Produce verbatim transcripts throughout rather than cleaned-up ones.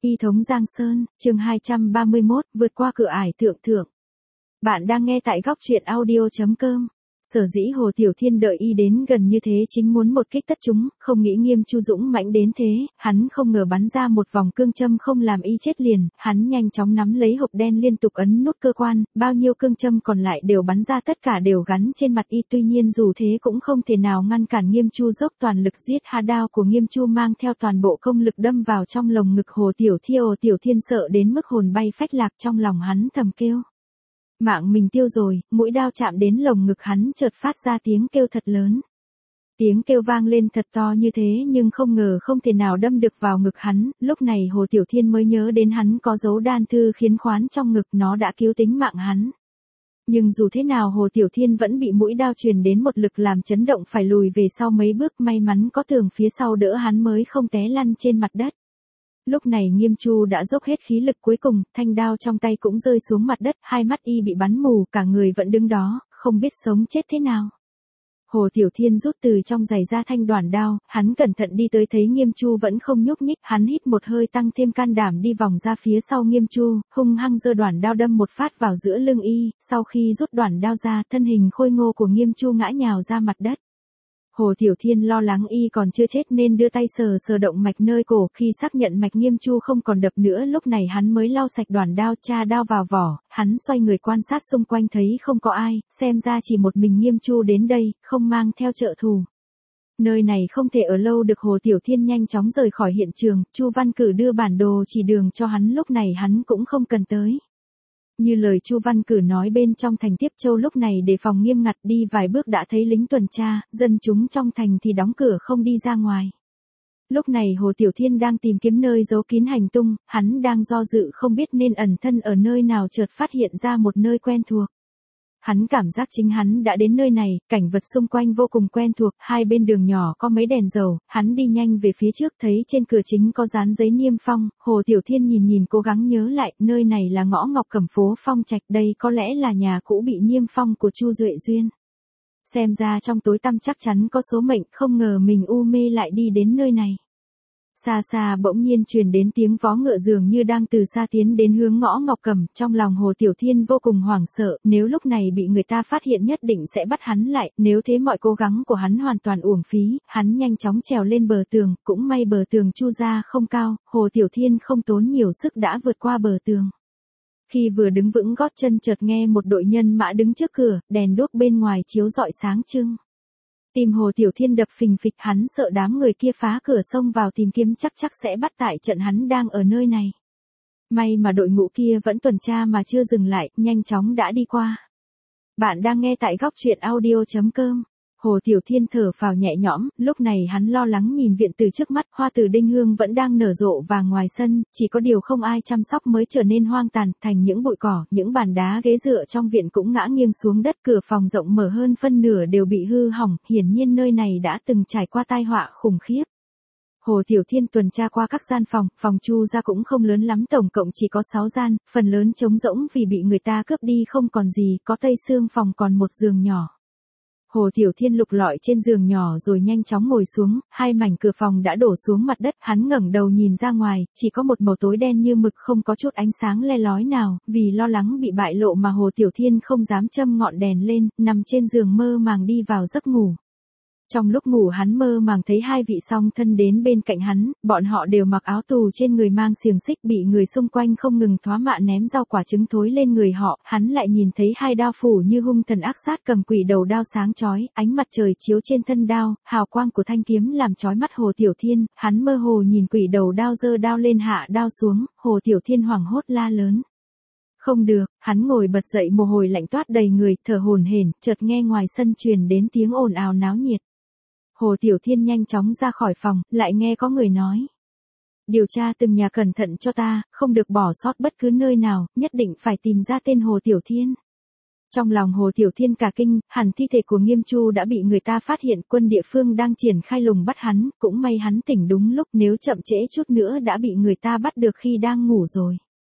Y thống Giang Sơn, chương hai trăm ba mươi mốt, vượt qua cửa ải thượng thượng. Bạn đang nghe tại góc truyện audio.com. Sở dĩ Hồ Tiểu Thiên đợi Y đến gần như thế chính muốn một kích tất chúng, không nghĩ Nghiêm Chu dũng mãnh đến thế, hắn không ngờ bắn ra một vòng cương châm không làm Y chết liền, hắn nhanh chóng nắm lấy hộp đen liên tục ấn nút cơ quan, bao nhiêu cương châm còn lại đều bắn ra tất cả đều gắn trên mặt Y, tuy nhiên dù thế cũng không thể nào ngăn cản Nghiêm Chu dốc toàn lực giết. Hà đao của Nghiêm Chu mang theo toàn bộ công lực đâm vào trong lồng ngực Hồ Tiểu Thiên. Hồ Tiểu Thiên sợ đến mức hồn bay phách lạc, trong lòng hắn thầm kêu: mạng mình tiêu rồi. Mũi đao chạm đến lồng ngực hắn chợt phát ra tiếng kêu thật lớn. Tiếng kêu vang lên thật to như thế nhưng không ngờ không thể nào đâm được vào ngực hắn, lúc này Hồ Tiểu Thiên mới nhớ đến hắn có dấu đan thư khiến khoán trong ngực, nó đã cứu tính mạng hắn. Nhưng dù thế nào Hồ Tiểu Thiên vẫn bị mũi đao truyền đến một lực làm chấn động phải lùi về sau mấy bước, may mắn có tường phía sau đỡ hắn mới không té lăn trên mặt đất. Lúc này Nghiêm Chu đã dốc hết khí lực cuối cùng, thanh đao trong tay cũng rơi xuống mặt đất, hai mắt Y bị bắn mù, cả người vẫn đứng đó, không biết sống chết thế nào. Hồ Tiểu Thiên rút từ trong giày ra thanh đoản đao, hắn cẩn thận đi tới thấy Nghiêm Chu vẫn không nhúc nhích, hắn hít một hơi tăng thêm can đảm đi vòng ra phía sau Nghiêm Chu, hung hăng giơ đoản đao đâm một phát vào giữa lưng Y, sau khi rút đoản đao ra, thân hình khôi ngô của Nghiêm Chu ngã nhào ra mặt đất. Hồ Tiểu Thiên lo lắng Y còn chưa chết nên đưa tay sờ sờ động mạch nơi cổ, khi xác nhận mạch Nghiêm Chu không còn đập nữa lúc này hắn mới lau sạch đoản đao, tra đao vào vỏ, hắn xoay người quan sát xung quanh thấy không có ai, xem ra chỉ một mình Nghiêm Chu đến đây, không mang theo trợ thủ. Nơi này không thể ở lâu được. Hồ Tiểu Thiên nhanh chóng rời khỏi hiện trường, Chu Văn Cử đưa bản đồ chỉ đường cho hắn, lúc này hắn cũng không cần tới. Như lời Chu Văn Cử nói, bên trong thành Tiếp Châu lúc này đề phòng nghiêm ngặt, đi vài bước đã thấy lính tuần tra, dân chúng trong thành thì đóng cửa không đi ra ngoài. Lúc này Hồ Tiểu Thiên đang tìm kiếm nơi giấu kín hành tung, hắn đang do dự không biết nên ẩn thân ở nơi nào, chợt phát hiện ra một nơi quen thuộc. Hắn cảm giác chính hắn đã đến nơi này, cảnh vật xung quanh vô cùng quen thuộc, hai bên đường nhỏ có mấy đèn dầu, hắn đi nhanh về phía trước thấy trên cửa chính có dán giấy niêm phong, Hồ Tiểu Thiên nhìn nhìn cố gắng nhớ lại, nơi này là ngõ Ngọc Cẩm phố Phong Trạch, đây có lẽ là nhà cũ bị niêm phong của Chu Duệ Duyên. Xem ra trong tối tăm chắc chắn có số mệnh, không ngờ mình u mê lại đi đến nơi này. Xa xa bỗng nhiên truyền đến tiếng vó ngựa dường như đang từ xa tiến đến hướng ngõ Ngọc Cẩm, trong lòng Hồ Tiểu Thiên vô cùng hoảng sợ, nếu lúc này bị người ta phát hiện nhất định sẽ bắt hắn lại, nếu thế mọi cố gắng của hắn hoàn toàn uổng phí, hắn nhanh chóng trèo lên bờ tường, cũng may bờ tường Chu gia không cao, Hồ Tiểu Thiên không tốn nhiều sức đã vượt qua bờ tường. Khi vừa đứng vững gót chân chợt nghe một đội nhân mã đứng trước cửa, đèn đuốc bên ngoài chiếu rọi sáng trưng. Tim Hồ Tiểu Thiên đập phình phịch, hắn sợ đám người kia phá cửa xông vào tìm kiếm chắc chắc sẽ bắt tại trận hắn đang ở nơi này. May mà đội ngũ kia vẫn tuần tra mà chưa dừng lại, nhanh chóng đã đi qua. Bạn đang nghe tại góc truyện audio.com. Hồ Tiểu Thiên thở phào nhẹ nhõm, lúc này hắn lo lắng nhìn viện từ trước mắt, hoa từ đinh hương vẫn đang nở rộ và ngoài sân, chỉ có điều không ai chăm sóc mới trở nên hoang tàn, thành những bụi cỏ, những bàn đá ghế dựa trong viện cũng ngã nghiêng xuống đất, cửa phòng rộng mở hơn phân nửa đều bị hư hỏng, hiển nhiên nơi này đã từng trải qua tai họa khủng khiếp. Hồ Tiểu Thiên tuần tra qua các gian phòng, phòng Chu gia cũng không lớn lắm, tổng cộng chỉ có sáu gian, phần lớn trống rỗng vì bị người ta cướp đi không còn gì, có tây xương phòng còn một giường nhỏ. Hồ Tiểu Thiên lục lọi trên giường nhỏ rồi nhanh chóng ngồi xuống, hai mảnh cửa phòng đã đổ xuống mặt đất, hắn ngẩng đầu nhìn ra ngoài, chỉ có một màu tối đen như mực, không có chút ánh sáng le lói nào, vì lo lắng bị bại lộ mà Hồ Tiểu Thiên không dám châm ngọn đèn lên, nằm trên giường mơ màng đi vào giấc ngủ. Trong lúc ngủ hắn mơ màng thấy hai vị song thân đến bên cạnh hắn, bọn họ đều mặc áo tù, trên người mang xiềng xích, bị người xung quanh không ngừng thoá mạ ném rau quả trứng thối lên người họ, hắn lại nhìn thấy hai đao phủ như hung thần ác sát cầm quỷ đầu đao sáng chói, ánh mặt trời chiếu trên thân đao, hào quang của thanh kiếm làm chói mắt Hồ Tiểu Thiên, hắn mơ hồ nhìn quỷ đầu đao giơ đao lên hạ đao xuống, Hồ Tiểu Thiên hoảng hốt la lớn. Không được, hắn ngồi bật dậy, mồ hôi lạnh toát đầy người, thở hổn hển, chợt nghe ngoài sân truyền đến tiếng ồn ào náo nhiệt. Hồ Tiểu Thiên nhanh chóng ra khỏi phòng, lại nghe có người nói: điều tra từng nhà cẩn thận cho ta, không được bỏ sót bất cứ nơi nào, nhất định phải tìm ra tên Hồ Tiểu Thiên. Trong lòng Hồ Tiểu Thiên cả kinh, hẳn thi thể của Nghiêm Chu đã bị người ta phát hiện, quân địa phương đang triển khai lùng bắt hắn, cũng may hắn tỉnh đúng lúc, nếu chậm trễ chút nữa đã bị người ta bắt được khi đang ngủ rồi.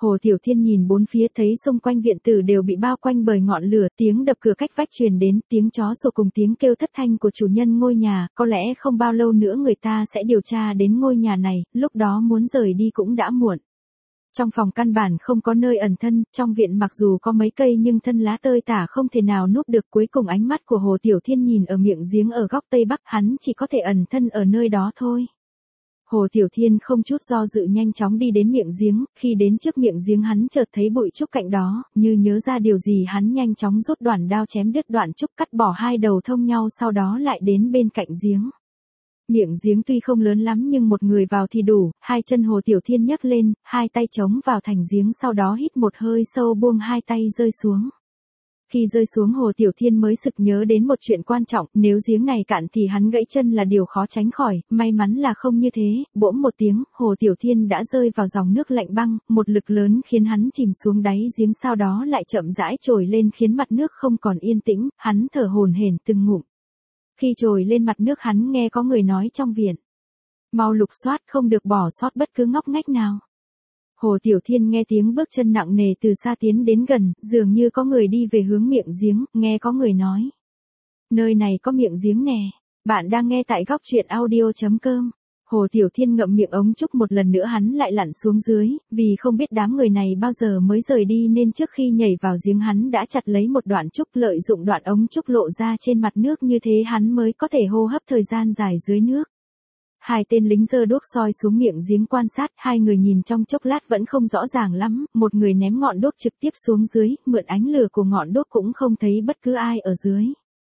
Hồ Tiểu Thiên nhìn bốn phía thấy xung quanh viện tử đều bị bao quanh bởi ngọn lửa, tiếng đập cửa cách vách truyền đến, tiếng chó sủa cùng tiếng kêu thất thanh của chủ nhân ngôi nhà, có lẽ không bao lâu nữa người ta sẽ điều tra đến ngôi nhà này, lúc đó muốn rời đi cũng đã muộn. Trong phòng căn bản không có nơi ẩn thân, trong viện mặc dù có mấy cây nhưng thân lá tơi tả không thể nào núp được. Cuối cùng ánh mắt của Hồ Tiểu Thiên nhìn ở miệng giếng ở góc tây bắc, hắn chỉ có thể ẩn thân ở nơi đó thôi. Hồ Tiểu Thiên không chút do dự nhanh chóng đi đến miệng giếng, khi đến trước miệng giếng hắn chợt thấy bụi trúc cạnh đó, như nhớ ra điều gì hắn nhanh chóng rút đoạn đao chém đứt đoạn trúc cắt bỏ hai đầu thông nhau sau đó lại đến bên cạnh giếng. Miệng giếng tuy không lớn lắm nhưng một người vào thì đủ, hai chân Hồ Tiểu Thiên nhấc lên, hai tay chống vào thành giếng sau đó hít một hơi sâu buông hai tay rơi xuống. Khi rơi xuống Hồ Tiểu Thiên mới sực nhớ đến một chuyện quan trọng, nếu giếng này cạn thì hắn gãy chân là điều khó tránh khỏi, may mắn là không như thế, bỗng một tiếng, Hồ Tiểu Thiên đã rơi vào dòng nước lạnh băng, một lực lớn khiến hắn chìm xuống đáy giếng sau đó lại chậm rãi trồi lên khiến mặt nước không còn yên tĩnh, hắn thở hổn hển từng ngụm. Khi trồi lên mặt nước hắn nghe có người nói trong viện. Mau lục soát không được bỏ sót bất cứ ngóc ngách nào. Hồ Tiểu Thiên nghe tiếng bước chân nặng nề từ xa tiến đến gần, dường như có người đi về hướng miệng giếng, nghe có người nói. Nơi này có miệng giếng nè, bạn đang nghe tại góc truyện audio chấm com. Hồ Tiểu Thiên ngậm miệng ống trúc một lần nữa hắn lại lặn xuống dưới, vì không biết đám người này bao giờ mới rời đi nên trước khi nhảy vào giếng hắn đã chặt lấy một đoạn trúc lợi dụng đoạn ống trúc lộ ra trên mặt nước như thế hắn mới có thể hô hấp thời gian dài dưới nước. Hai tên lính giơ đuốc soi xuống miệng giếng quan sát, hai người nhìn trong chốc lát vẫn không rõ ràng lắm, một người ném ngọn đuốc trực tiếp xuống dưới, mượn ánh lửa của ngọn đuốc cũng không thấy bất cứ ai ở dưới.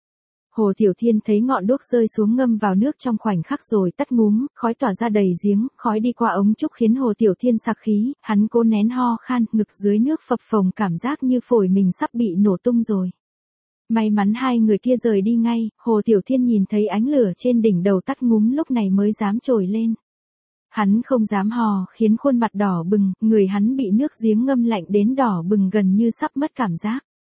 Hồ Tiểu Thiên thấy ngọn đuốc rơi xuống ngâm vào nước trong khoảnh khắc rồi tắt ngúm, khói tỏa ra đầy giếng, khói đi qua ống trúc khiến Hồ Tiểu Thiên sặc khí, hắn cố nén ho khan, ngực dưới nước phập phồng cảm giác như phổi mình sắp bị nổ tung rồi. May mắn hai người kia rời đi ngay, Hồ Tiểu Thiên nhìn thấy ánh lửa trên đỉnh đầu tắt ngúm lúc này mới dám trồi lên. Hắn không dám hò, khiến khuôn mặt đỏ bừng, người hắn bị nước giếng ngâm lạnh đến đỏ bừng gần như sắp mất cảm giác.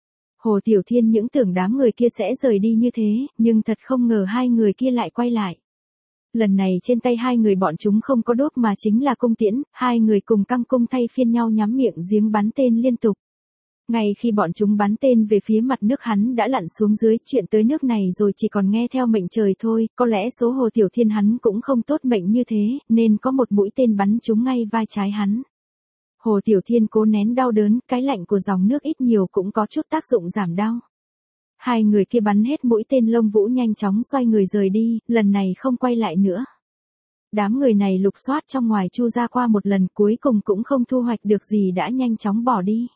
Hồ Tiểu Thiên những tưởng đám người kia sẽ rời đi như thế, nhưng thật không ngờ hai người kia lại quay lại. Lần này trên tay hai người bọn chúng không có đuốc mà chính là cung tiễn, hai người cùng căng cung thay phiên nhau nhắm miệng giếng bắn tên liên tục. Ngay khi bọn chúng bắn tên về phía mặt nước hắn đã lặn xuống dưới, chuyện tới nước này rồi chỉ còn nghe theo mệnh trời thôi, có lẽ số Hồ Tiểu Thiên hắn cũng không tốt mệnh như thế, nên có một mũi tên bắn trúng ngay vai trái hắn. Hồ Tiểu Thiên cố nén đau đớn, cái lạnh của dòng nước ít nhiều cũng có chút tác dụng giảm đau. Hai người kia bắn hết mũi tên Lông Vũ nhanh chóng xoay người rời đi, lần này không quay lại nữa. Đám người này lục soát trong ngoài chu ra qua một lần cuối cùng cũng không thu hoạch được gì đã nhanh chóng bỏ đi.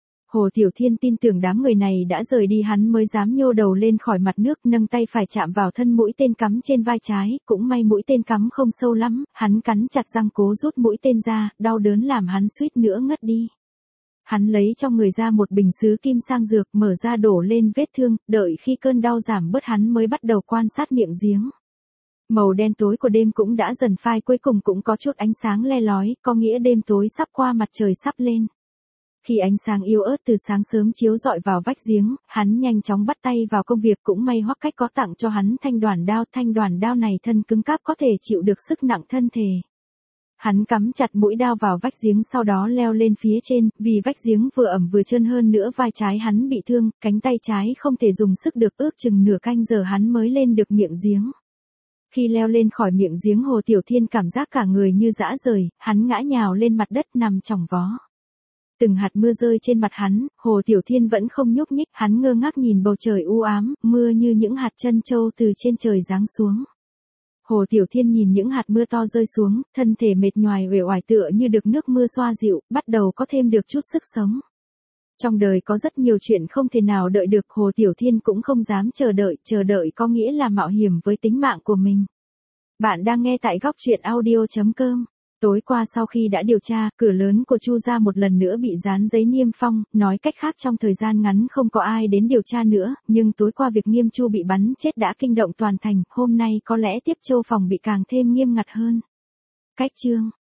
Hồ Tiểu Thiên tin tưởng đám người này đã rời đi hắn mới dám nhô đầu lên khỏi mặt nước nâng tay phải chạm vào thân mũi tên cắm trên vai trái, cũng may mũi tên cắm không sâu lắm, hắn cắn chặt răng cố rút mũi tên ra, đau đớn làm hắn suýt nữa ngất đi. Hắn lấy trong người ra một bình sứ kim sang dược mở ra đổ lên vết thương, đợi khi cơn đau giảm bớt hắn mới bắt đầu quan sát miệng giếng. Màu đen tối của đêm cũng đã dần phai cuối cùng cũng có chút ánh sáng le lói, có nghĩa đêm tối sắp qua mặt trời sắp lên. Khi ánh sáng yếu ớt từ sáng sớm chiếu rọi vào vách giếng, hắn nhanh chóng bắt tay vào công việc cũng may Hoắc Cách có tặng cho hắn thanh đoàn đao, thanh đoàn đao này thân cứng cáp có thể chịu được sức nặng thân thể. Hắn cắm chặt mũi đao vào vách giếng sau đó leo lên phía trên, vì vách giếng vừa ẩm vừa trơn hơn nữa vai trái hắn bị thương, cánh tay trái không thể dùng sức được ước chừng nửa canh giờ hắn mới lên được miệng giếng. Khi leo lên khỏi miệng giếng Hồ Tiểu Thiên cảm giác cả người như dã rời, hắn ngã nhào lên mặt đất nằm chỏng vó. Từng hạt mưa rơi trên mặt hắn, Hồ Tiểu Thiên vẫn không nhúc nhích, hắn ngơ ngác nhìn bầu trời u ám, mưa như những hạt trân châu từ trên trời giáng xuống. Hồ Tiểu Thiên nhìn những hạt mưa to rơi xuống, thân thể mệt nhoài uể oải tựa như được nước mưa xoa dịu, bắt đầu có thêm được chút sức sống. Trong đời có rất nhiều chuyện không thể nào đợi được, Hồ Tiểu Thiên cũng không dám chờ đợi, chờ đợi có nghĩa là mạo hiểm với tính mạng của mình. Bạn đang nghe tại góc truyện audio chấm com. Tối qua sau khi đã điều tra, cửa lớn của Chu gia một lần nữa bị dán giấy niêm phong, nói cách khác trong thời gian ngắn không có ai đến điều tra nữa, nhưng tối qua việc Nghiêm Chu bị bắn chết đã kinh động toàn thành, hôm nay có lẽ tiếp châu phòng bị càng thêm nghiêm ngặt hơn. Cách chương